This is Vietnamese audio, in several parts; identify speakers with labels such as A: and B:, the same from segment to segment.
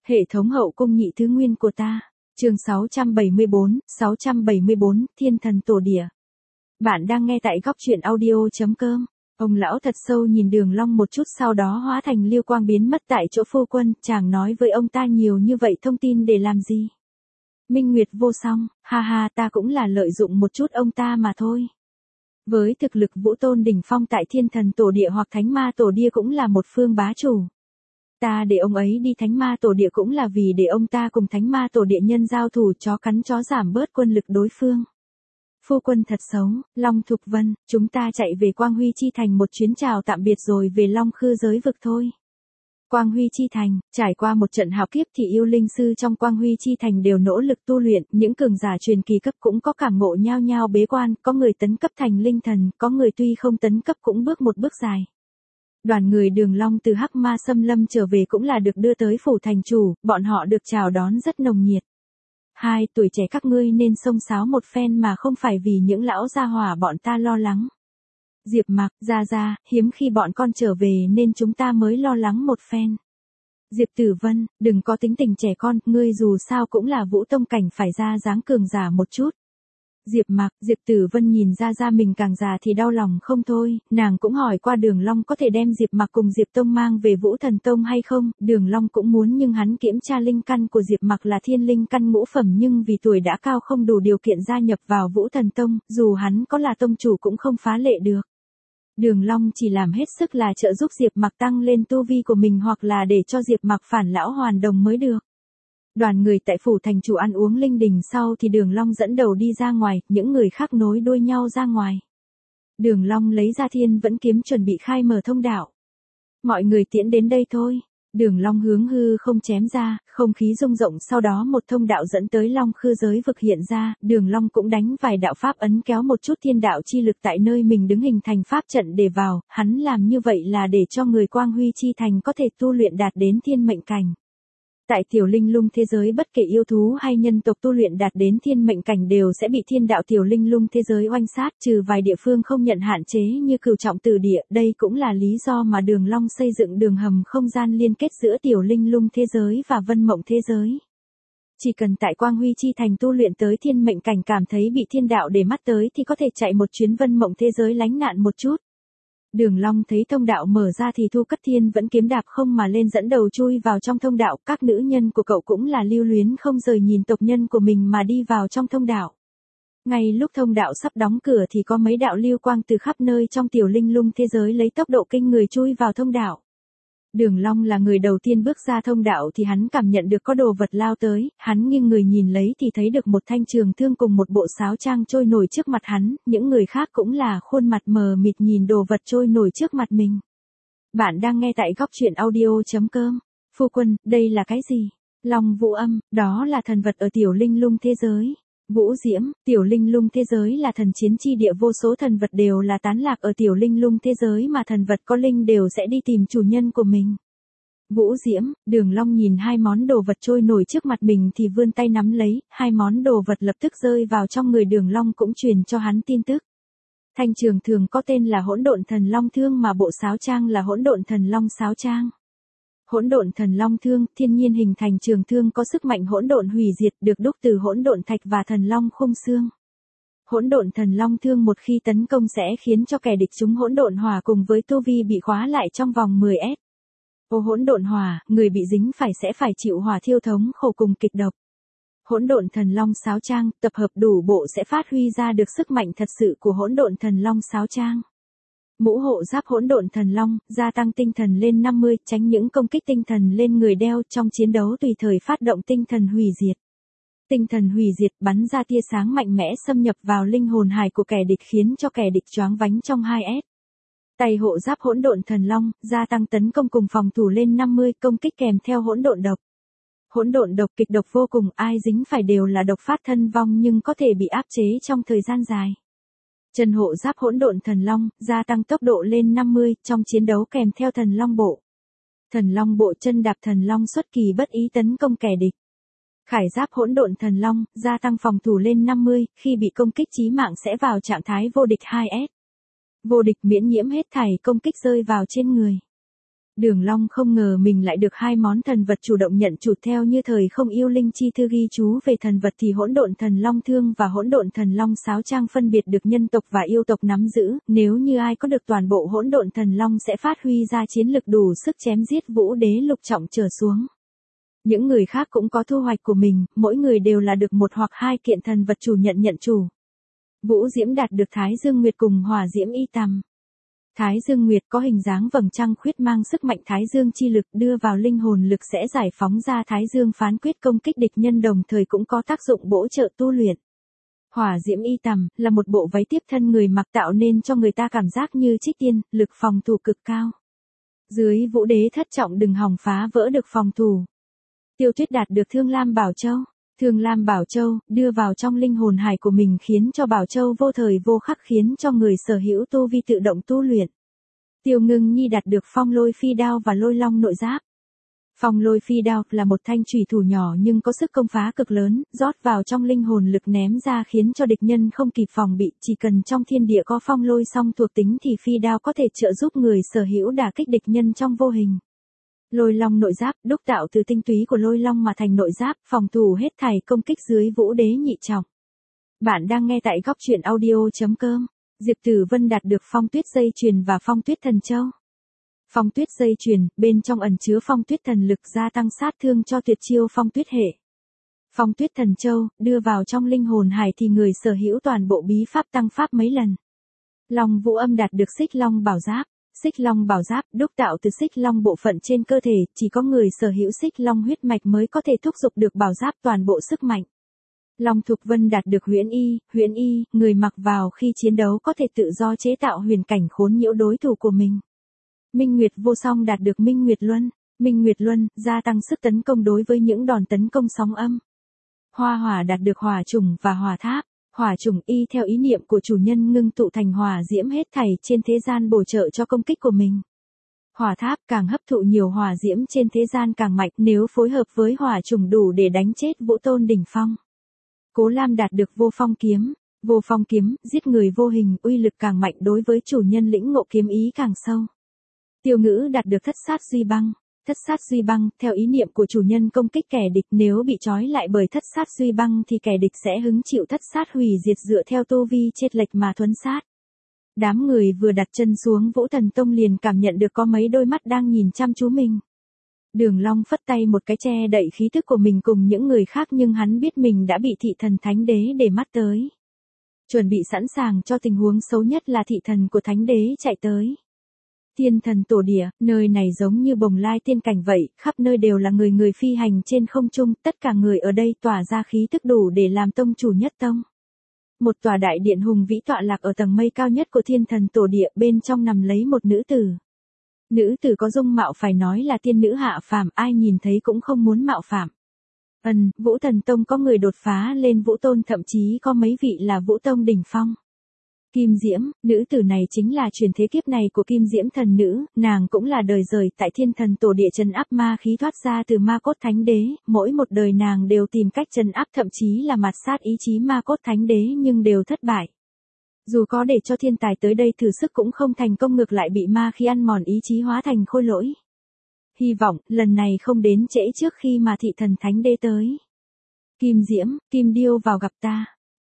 A: Hệ thống hậu cung nhị thứ nguyên của ta. Chương 674, Thiên thần tổ địa. Bạn đang nghe tại góc truyện audio.com. Ông lão thật sâu nhìn Đường Long một chút, sau đó hóa thành lưu quang biến mất tại chỗ phu quân. Chàng nói với ông ta nhiều như vậy thông tin để làm gì? Minh Nguyệt vô song, ha ha, ta cũng là lợi dụng một chút ông ta mà thôi. Với thực lực vũ tôn đỉnh phong tại Thiên thần tổ địa hoặc Thánh ma tổ địa cũng là một phương bá chủ. Ta để ông ấy đi Thánh ma tổ địa cũng là vì để ông ta cùng Thánh ma tổ địa nhân giao thủ, chó cắn chó, giảm bớt quân lực đối phương. Phu quân thật xấu. Long Thục Vân, chúng ta chạy về Quang Huy Chi Thành một chuyến chào tạm biệt rồi về Long Khư giới vực thôi. Quang Huy Chi Thành, trải qua một trận hạo kiếp thì yêu linh sư trong Quang Huy Chi Thành đều nỗ lực tu luyện, những cường giả truyền kỳ cấp cũng có cảm ngộ nhao nhao bế quan, có người tấn cấp thành linh thần, có người tuy không tấn cấp cũng bước một bước dài. Đoàn người Đường Long từ Hắc Ma Xâm Lâm trở về cũng là được đưa tới phủ thành chủ, bọn họ được chào đón rất nồng nhiệt. Hai, tuổi trẻ các ngươi nên xông xáo một phen mà không phải vì những lão gia hỏa bọn ta lo lắng. Diệp Mặc, ra, hiếm khi bọn con trở về nên chúng ta mới lo lắng một phen. Diệp Tử Vân, đừng có tính tình trẻ con, ngươi dù sao cũng là vũ tông cảnh, phải ra dáng cường giả một chút. Diệp Mặc, Diệp Tử Vân nhìn ra mình càng già thì đau lòng không thôi, nàng cũng hỏi qua Đường Long có thể đem Diệp Mặc cùng Diệp Tông mang về Vũ Thần Tông hay không, Đường Long cũng muốn nhưng hắn kiểm tra linh căn của Diệp Mặc là thiên linh căn ngũ phẩm nhưng vì tuổi đã cao không đủ điều kiện gia nhập vào Vũ Thần Tông, dù hắn có là tông chủ cũng không phá lệ được. Đường Long chỉ làm hết sức là trợ giúp Diệp Mặc tăng lên tu vi của mình hoặc là để cho Diệp Mặc phản lão hoàn đồng mới được. Đoàn người tại phủ thành chủ ăn uống linh đình sau thì Đường Long dẫn đầu đi ra ngoài, những người khác nối đuôi nhau ra ngoài. Đường Long lấy ra Thiên Vẫn kiếm chuẩn bị khai mở thông đạo. Mọi người tiễn đến đây thôi. Đường Long hướng hư không chém ra, không khí rung rộng, sau đó một thông đạo dẫn tới Long Khư giới vực hiện ra, Đường Long cũng đánh vài đạo pháp ấn kéo một chút thiên đạo chi lực tại nơi mình đứng hình thành pháp trận để vào, hắn làm như vậy là để cho người Quang Huy Chi Thành có thể tu luyện đạt đến thiên mệnh cảnh. Tại tiểu linh lung thế giới bất kể yêu thú hay nhân tộc tu luyện đạt đến thiên mệnh cảnh đều sẽ bị thiên đạo tiểu linh lung thế giới oanh sát, trừ vài địa phương không nhận hạn chế như Cửu Trọng Tử địa, đây cũng là lý do mà Đường Long xây dựng đường hầm không gian liên kết giữa tiểu linh lung thế giới và vân mộng thế giới. Chỉ cần tại Quang Huy Chi Thành tu luyện tới thiên mệnh cảnh cảm thấy bị thiên đạo để mắt tới thì có thể chạy một chuyến vân mộng thế giới lánh nạn một chút. Đường Long thấy thông đạo mở ra thì thu cất Thiên Vẫn kiếm đạp không mà lên dẫn đầu chui vào trong thông đạo, các nữ nhân của cậu cũng là lưu luyến không rời nhìn tộc nhân của mình mà đi vào trong thông đạo. Ngay lúc thông đạo sắp đóng cửa thì có mấy đạo lưu quang từ khắp nơi trong tiểu linh lung thế giới lấy tốc độ kinh người chui vào thông đạo. Đường Long là người đầu tiên bước ra thông đạo thì hắn cảm nhận được có đồ vật lao tới, hắn nghiêng người nhìn lấy thì thấy được một thanh trường thương cùng một bộ sáo trang trôi nổi trước mặt hắn, những người khác cũng là khuôn mặt mờ mịt nhìn đồ vật trôi nổi trước mặt mình. Bạn đang nghe tại góc truyện audio.com. Phu quân, đây là cái gì? Long Vũ Âm, đó là thần vật ở tiểu linh lung thế giới. Vũ Diễm, tiểu linh lung thế giới là thần chiến chi địa, vô số thần vật đều là tán lạc ở tiểu linh lung thế giới mà thần vật có linh đều sẽ đi tìm chủ nhân của mình. Vũ Diễm, Đường Long nhìn hai món đồ vật trôi nổi trước mặt mình thì vươn tay nắm lấy, hai món đồ vật lập tức rơi vào trong người Đường Long cũng truyền cho hắn tin tức. Thanh trường thường có tên là Hỗn Độn Thần Long Thương mà bộ sáo trang là Hỗn Độn Thần Long Sáo Trang. Hỗn Độn Thần Long Thương, thiên nhiên hình thành trường thương có sức mạnh hỗn độn hủy diệt, được đúc từ hỗn độn thạch và thần long khung xương. Hỗn Độn Thần Long Thương một khi tấn công sẽ khiến cho kẻ địch chúng hỗn độn hỏa cùng với tu vi bị khóa lại trong vòng 10s. Ô hỗn độn hỏa, người bị dính sẽ phải chịu hỏa thiêu thống khổ cùng kịch độc. Hỗn Độn Thần Long Sáo Trang, tập hợp đủ bộ sẽ phát huy ra được sức mạnh thật sự của Hỗn Độn Thần Long Sáo Trang. Mũ hộ giáp Hỗn Độn Thần Long, gia tăng tinh thần lên 50, tránh những công kích tinh thần lên người đeo, trong chiến đấu tùy thời phát động tinh thần hủy diệt. Tinh thần hủy diệt bắn ra tia sáng mạnh mẽ xâm nhập vào linh hồn hải của kẻ địch khiến cho kẻ địch choáng váng trong 2s. Tay hộ giáp Hỗn Độn Thần Long, gia tăng tấn công cùng phòng thủ lên 50, công kích kèm theo hỗn độn độc. Hỗn độn độc kịch độc vô cùng, ai dính phải đều là độc phát thân vong nhưng có thể bị áp chế trong thời gian dài. Chân hộ giáp Hỗn Độn Thần Long, gia tăng tốc độ lên 50, trong chiến đấu kèm theo thần long bộ. Thần long bộ chân đạp thần long xuất kỳ bất ý tấn công kẻ địch. Khải giáp Hỗn Độn Thần Long, gia tăng phòng thủ lên 50, khi bị công kích chí mạng sẽ vào trạng thái vô địch 2s. Vô địch miễn nhiễm hết thảy công kích rơi vào trên người. Đường Long không ngờ mình lại được hai món thần vật chủ động nhận chủ theo như thời không yêu linh chi thư ghi chú về thần vật thì hỗn độn thần long thương và hỗn độn thần long sáo trang phân biệt được nhân tộc và yêu tộc nắm giữ, nếu như ai có được toàn bộ hỗn độn thần long sẽ phát huy ra chiến lực đủ sức chém giết vũ đế lục trọng trở xuống. Những người khác cũng có thu hoạch của mình, mỗi người đều là được một hoặc hai kiện thần vật chủ nhận chủ. Vũ Diễm đạt được Thái Dương Nguyệt cùng Hỏa Diễm Y Tằm. Thái Dương Nguyệt có hình dáng vầng trăng khuyết mang sức mạnh Thái Dương chi lực đưa vào linh hồn lực sẽ giải phóng ra Thái Dương phán quyết công kích địch nhân đồng thời cũng có tác dụng bổ trợ tu luyện. Hỏa Diễm Y Tằm là một bộ váy tiếp thân người mặc tạo nên cho người ta cảm giác như trích tiên, lực phòng thủ cực cao. Dưới Vũ Đế thất trọng đừng hòng phá vỡ được phòng thủ. Tiêu Tuyết đạt được Thương Lam Bảo Châu. Thương Lam Bảo Châu đưa vào trong linh hồn hải của mình khiến cho Bảo Châu vô thời vô khắc khiến cho người sở hữu tu vi tự động tu luyện. Tiêu Ngưng Nhi đạt được Phong Lôi Phi Đao và Lôi Long nội giáp. Phong Lôi Phi Đao là một thanh chủy thủ nhỏ nhưng có sức công phá cực lớn, rót vào trong linh hồn lực ném ra khiến cho địch nhân không kịp phòng bị, chỉ cần trong thiên địa có phong lôi song thuộc tính thì phi đao có thể trợ giúp người sở hữu đả kích địch nhân trong vô hình. Lôi Long nội giáp đúc tạo từ tinh túy của Lôi Long mà thành nội giáp, phòng thủ hết thảy công kích dưới Vũ Đế nhị trọng. Bạn đang nghe tại góc truyện audio.com. Diệp Tử Vân đạt được Phong Tuyết dây chuyền và Phong Tuyết thần châu. Phong Tuyết dây chuyền, bên trong ẩn chứa Phong Tuyết thần lực gia tăng sát thương cho tuyệt chiêu Phong Tuyết hệ. Phong Tuyết thần châu, đưa vào trong linh hồn hải thì người sở hữu toàn bộ bí pháp tăng pháp mấy lần. Long Vũ Âm đạt được Xích Long bảo giáp. Xích Long bảo giáp đúc tạo từ xích long bộ phận trên cơ thể, chỉ có người sở hữu xích long huyết mạch mới có thể thúc giục được bảo giáp toàn bộ sức mạnh. Long Thục Vân đạt được Huyễn Y, người mặc vào khi chiến đấu có thể tự do chế tạo huyền cảnh khốn nhiễu đối thủ của mình. Minh Nguyệt Vô Song đạt được Minh Nguyệt Luân, gia tăng sức tấn công đối với những đòn tấn công sóng âm. Hoa Hỏa đạt được Hỏa Trùng và Hỏa Tháp. Hỏa Trùng y theo ý niệm của chủ nhân ngưng tụ thành hỏa diễm hết thảy trên thế gian bổ trợ cho công kích của mình. Hỏa Tháp càng hấp thụ nhiều hỏa diễm trên thế gian càng mạnh, nếu phối hợp với Hỏa Trùng đủ để đánh chết Vũ Tôn đỉnh phong. Cố Lam đạt được Vô Phong kiếm, giết người vô hình, uy lực càng mạnh đối với chủ nhân lĩnh ngộ kiếm ý càng sâu. Tiêu Ngữ đạt được Thất sát duy băng, theo ý niệm của chủ nhân công kích kẻ địch, nếu bị trói lại bởi thất sát duy băng thì kẻ địch sẽ hứng chịu thất sát hủy diệt dựa theo tu vi chênh lệch mà thuấn sát. Đám người vừa đặt chân xuống Vũ Thần Tông liền cảm nhận được có mấy đôi mắt đang nhìn chăm chú mình. Đường Long phất tay một cái che đậy khí thức của mình cùng những người khác nhưng hắn biết mình đã bị thị thần thánh đế để mắt tới. Chuẩn bị sẵn sàng cho tình huống xấu nhất là thị thần của thánh đế chạy tới. Thiên thần tổ địa, nơi này giống như bồng lai tiên cảnh vậy, khắp nơi đều là người phi hành trên không trung, tất cả người ở đây tỏa ra khí tức đủ để làm tông chủ nhất tông. Một tòa đại điện hùng vĩ tọa lạc ở tầng mây cao nhất của thiên thần tổ địa, bên trong nằm lấy một nữ tử. Nữ tử có dung mạo phải nói là tiên nữ hạ phàm, ai nhìn thấy cũng không muốn mạo phạm. Vũ Thần Tông có người đột phá lên Vũ Tôn, thậm chí có mấy vị là Vũ Tông đỉnh phong. Kim Diễm, nữ tử này chính là truyền thế kiếp này của Kim Diễm thần nữ, nàng cũng là đời rời tại thiên thần tổ địa trấn áp ma khí thoát ra từ ma cốt thánh đế, mỗi một đời nàng đều tìm cách trấn áp thậm chí là mạt sát ý chí ma cốt thánh đế nhưng đều thất bại. Dù có để cho thiên tài tới đây thử sức cũng không thành công, ngược lại bị ma khí ăn mòn ý chí hóa thành khôi lỗi. Hy vọng, lần này không đến trễ trước khi mà thị thần thánh đế tới. Kim Diễm, Kim Điêu vào gặp ta.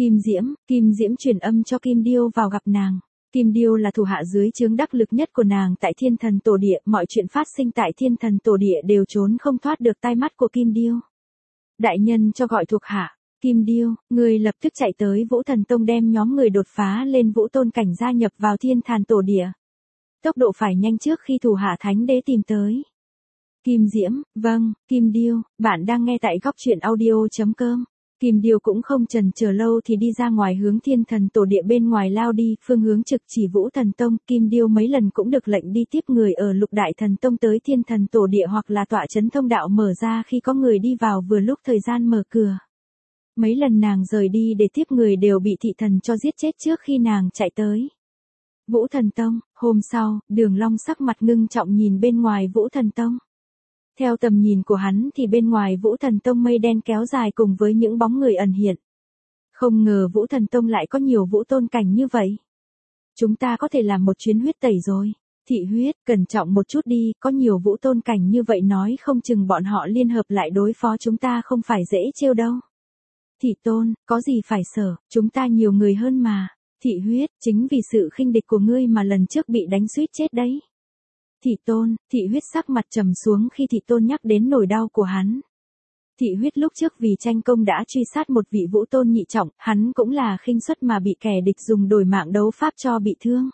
A: Kim Diễm truyền âm cho Kim Điêu vào gặp nàng. Kim Điêu là thủ hạ dưới trướng đắc lực nhất của nàng tại thiên thần tổ địa, mọi chuyện phát sinh tại thiên thần tổ địa đều trốn không thoát được tai mắt của Kim Điêu. Đại nhân cho gọi thuộc hạ. Kim Điêu, người lập tức chạy tới Vũ Thần Tông đem nhóm người đột phá lên Vũ Tôn cảnh gia nhập vào thiên thần tổ địa. Tốc độ phải nhanh trước khi thủ hạ thánh đế tìm tới. Kim Diễm, vâng, Kim Điêu, bạn đang nghe tại góc truyện audio.com. Kim Điêu cũng không chần chờ lâu thì đi ra ngoài hướng thiên thần tổ địa bên ngoài lao đi, phương hướng trực chỉ Vũ Thần Tông. Kim Điêu mấy lần cũng được lệnh đi tiếp người ở Lục Đại Thần Tông tới thiên thần tổ địa hoặc là tọa trấn thông đạo mở ra khi có người đi vào vừa lúc thời gian mở cửa. Mấy lần nàng rời đi để tiếp người đều bị thị thần cho giết chết trước khi nàng chạy tới. Vũ Thần Tông, hôm sau, Đường Long sắc mặt ngưng trọng nhìn bên ngoài Vũ Thần Tông. Theo tầm nhìn của hắn thì bên ngoài Vũ Thần Tông mây đen kéo dài cùng với những bóng người ẩn hiện. Không ngờ Vũ Thần Tông lại có nhiều Vũ Tôn cảnh như vậy. Chúng ta có thể làm một chuyến huyết tẩy rồi. Thị huyết, cẩn trọng một chút đi, có nhiều vũ tôn cảnh như vậy nói không chừng bọn họ liên hợp lại đối phó chúng ta không phải dễ trêu đâu. Thị tôn, có gì phải sợ, chúng ta nhiều người hơn mà. Thị huyết, chính vì sự khinh địch của ngươi mà lần trước bị đánh suýt chết đấy. Thị tôn, thị huyết sắc mặt trầm xuống khi thị tôn nhắc đến nỗi đau của hắn. Thị huyết lúc trước vì tranh công đã truy sát một vị vũ tôn nhị trọng, hắn cũng là khinh suất mà bị kẻ địch dùng đổi mạng đấu pháp cho bị thương.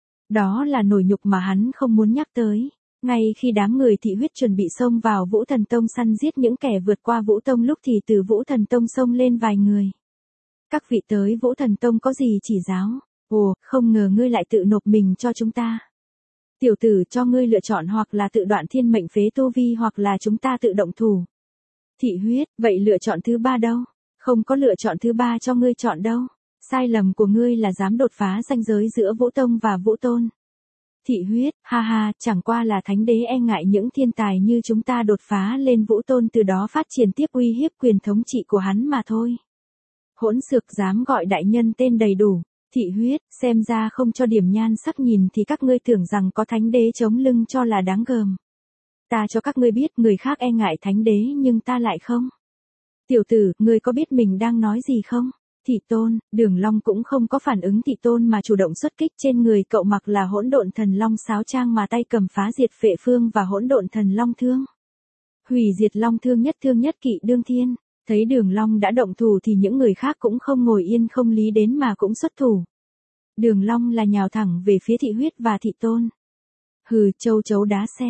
A: Đó là nỗi nhục mà hắn không muốn nhắc tới. Ngay khi đám người thị huyết chuẩn bị xông vào Vũ Thần Tông săn giết những kẻ vượt qua Vũ Tông lúc thì từ Vũ Thần Tông xông lên vài người. Các vị tới Vũ Thần Tông có gì chỉ giáo? Ồ, không ngờ ngươi lại tự nộp mình cho chúng ta. Tiểu tử cho ngươi lựa chọn hoặc là tự đoạn thiên mệnh phế tu vi hoặc là chúng ta tự động thủ. Thị huyết, vậy lựa chọn thứ ba đâu? Không có lựa chọn thứ ba cho ngươi chọn đâu. Sai lầm của ngươi là dám đột phá ranh giới giữa Vũ Tông và Vũ Tôn. Thị huyết, ha ha, chẳng qua là thánh đế e ngại những thiên tài như chúng ta đột phá lên Vũ Tôn từ đó phát triển tiếp uy hiếp quyền thống trị của hắn mà thôi. Hỗn xược dám gọi đại nhân tên đầy đủ. Thị huyết, xem ra không cho điểm nhan sắc nhìn thì các ngươi tưởng rằng có thánh đế chống lưng cho là đáng gờm. Ta cho các ngươi biết người khác e ngại thánh đế nhưng ta lại không. Tiểu tử, ngươi có biết mình đang nói gì không? Thị tôn, Đường Long cũng không có phản ứng thị tôn mà chủ động xuất kích trên người cậu mặc là hỗn độn thần long sáo trang mà tay cầm phá diệt phệ phương và hỗn độn thần long thương. Hủy diệt long thương nhất kỵ đương thiên. Thấy Đường Long đã động thủ thì những người khác cũng không ngồi yên không lý đến mà cũng xuất thủ. Đường Long là nhào thẳng về phía thị huyết và thị tôn. Hừ, châu chấu đá xe.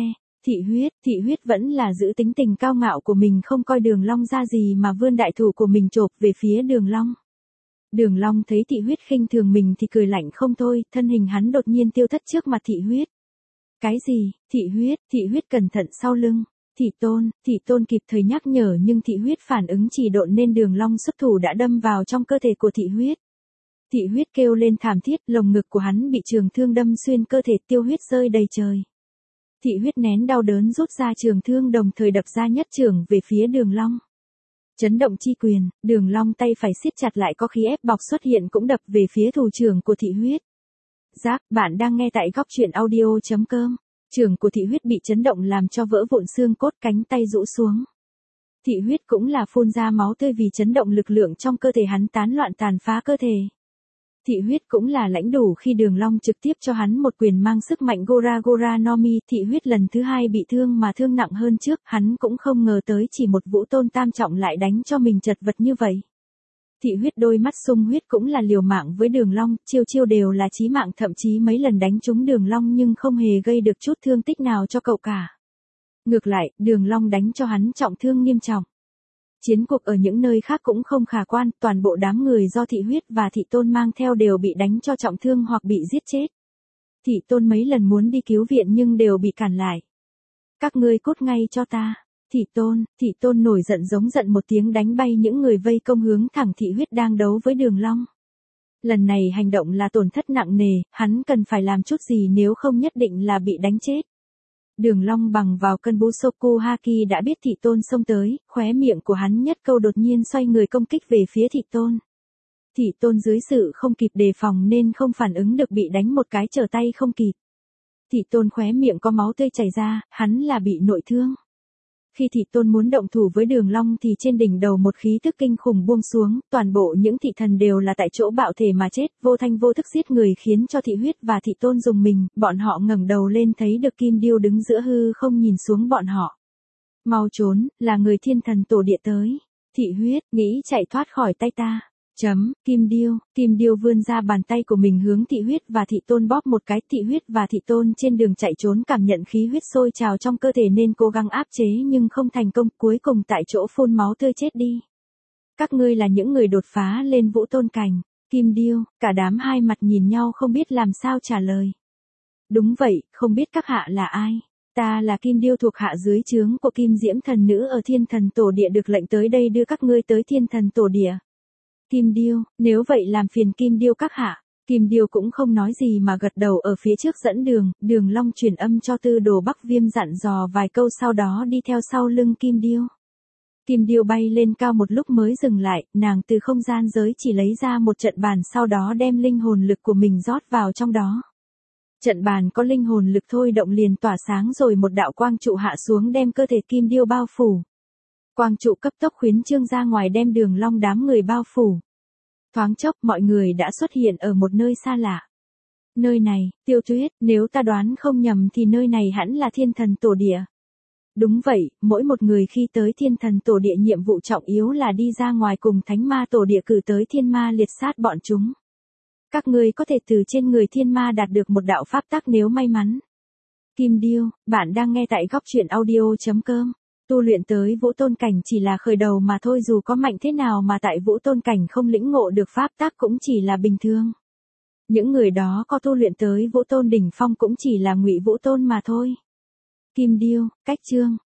A: Thị huyết vẫn là giữ tính tình cao ngạo của mình không coi Đường Long ra gì mà vươn đại thủ của mình chộp về phía Đường Long. Đường Long thấy thị huyết khinh thường mình thì cười lạnh không thôi, thân hình hắn đột nhiên tiêu thất trước mặt thị huyết. Cái gì? Thị huyết cẩn thận sau lưng. Thị tôn kịp thời nhắc nhở nhưng thị huyết phản ứng chỉ độn nên Đường Long xuất thủ đã đâm vào trong cơ thể của thị huyết. Thị huyết kêu lên thảm thiết, lồng ngực của hắn bị trường thương đâm xuyên cơ thể, tiêu huyết rơi đầy trời. Thị huyết nén đau đớn rút ra trường thương đồng thời đập ra nhất trường về phía Đường Long. Chấn động chi quyền, Đường Long tay phải siết chặt lại có khí ép bọc xuất hiện cũng đập về phía thủ trưởng của thị huyết. Giác, bạn đang nghe tại góc truyện audio.com. Trường của thị huyết bị chấn động làm cho vỡ vụn xương cốt, cánh tay rũ xuống. Thị huyết cũng là phun ra máu tươi vì chấn động lực lượng trong cơ thể hắn tán loạn tàn phá cơ thể. Thị huyết cũng là lãnh đủ khi Đường Long trực tiếp cho hắn một quyền mang sức mạnh Gora Gora no Mi. Thị huyết lần thứ hai bị thương mà thương nặng hơn trước, hắn cũng không ngờ tới chỉ một vũ tôn tam trọng lại đánh cho mình chật vật như vậy. Thị huyết đôi mắt sung huyết cũng là liều mạng với Đường Long, chiêu đều là chí mạng, thậm chí mấy lần đánh trúng Đường Long nhưng không hề gây được chút thương tích nào cho cậu cả. Ngược lại, Đường Long đánh cho hắn trọng thương nghiêm trọng. Chiến cuộc ở những nơi khác cũng không khả quan, toàn bộ đám người do thị huyết và thị tôn mang theo đều bị đánh cho trọng thương hoặc bị giết chết. Thị tôn mấy lần muốn đi cứu viện nhưng đều bị cản lại. Các ngươi cút ngay cho ta. Thị tôn nổi giận giống giận một tiếng đánh bay những người vây công hướng thẳng thị huyết đang đấu với Đường Long. Lần này hành động là tổn thất nặng nề, hắn cần phải làm chút gì nếu không nhất định là bị đánh chết. Đường Long bằng vào cân Busoku Haki đã biết thị tôn xông tới, khóe miệng của hắn nhất câu đột nhiên xoay người công kích về phía thị tôn. Thị tôn dưới sự không kịp đề phòng nên không phản ứng được bị đánh một cái trở tay không kịp. Thị tôn khóe miệng có máu tươi chảy ra, hắn là bị nội thương. Khi thị tôn muốn động thủ với Đường Long thì trên đỉnh đầu một khí tức kinh khủng buông xuống, toàn bộ những thị thần đều là tại chỗ bạo thể mà chết, vô thanh vô thức giết người khiến cho thị huyết và thị tôn dùng mình, bọn họ ngẩng đầu lên thấy được Kim Điêu đứng giữa hư không nhìn xuống bọn họ. Mau trốn, là người thiên thần tổ địa tới. Thị huyết, nghĩ chạy thoát khỏi tay ta. Kim Điêu vươn ra bàn tay của mình hướng thị huyết và thị tôn bóp một cái, thị huyết và thị tôn trên đường chạy trốn cảm nhận khí huyết sôi trào trong cơ thể nên cố gắng áp chế nhưng không thành công, cuối cùng tại chỗ phun máu tươi chết đi. Các ngươi là những người đột phá lên vũ tôn cảnh. Kim Điêu, cả đám hai mặt nhìn nhau không biết làm sao trả lời. Đúng vậy, không biết các hạ là ai. Ta là Kim Điêu thuộc hạ dưới trướng của Kim Diễm thần nữ ở Thiên Thần Tổ Địa, được lệnh tới đây đưa các ngươi tới Thiên Thần Tổ Địa. Kim Điêu, nếu vậy làm phiền Kim Điêu các hạ. Kim Điêu cũng không nói gì mà gật đầu ở phía trước dẫn đường, Đường Long truyền âm cho Tư Đồ Bắc Viêm dặn dò vài câu sau đó đi theo sau lưng Kim Điêu. Kim Điêu bay lên cao một lúc mới dừng lại, nàng từ không gian giới chỉ lấy ra một trận bàn sau đó đem linh hồn lực của mình rót vào trong đó. Trận bàn có linh hồn lực thôi động liền tỏa sáng rồi một đạo quang trụ hạ xuống đem cơ thể Kim Điêu bao phủ. Quang trụ cấp tốc khuyến trương ra ngoài đem Đường Long đám người bao phủ. Thoáng chốc mọi người đã xuất hiện ở một nơi xa lạ. Nơi này, Tiêu Tuyết, nếu ta đoán không nhầm thì nơi này hẳn là Thiên Thần Tổ Địa. Đúng vậy, mỗi một người khi tới Thiên Thần Tổ Địa nhiệm vụ trọng yếu là đi ra ngoài cùng Thánh Ma Tổ Địa cử tới thiên ma liệt sát bọn chúng. Các ngươi có thể từ trên người thiên ma đạt được một đạo pháp tắc nếu may mắn. Kim Điêu, bạn đang nghe tại góc truyện audio.com. Tu luyện tới Vũ Tôn Cảnh chỉ là khởi đầu mà thôi, dù có mạnh thế nào mà tại Vũ Tôn Cảnh không lĩnh ngộ được pháp tắc cũng chỉ là bình thường. Những người đó có tu luyện tới Vũ Tôn đỉnh phong cũng chỉ là Ngụy Vũ Tôn mà thôi. Kim Điêu, cách chương,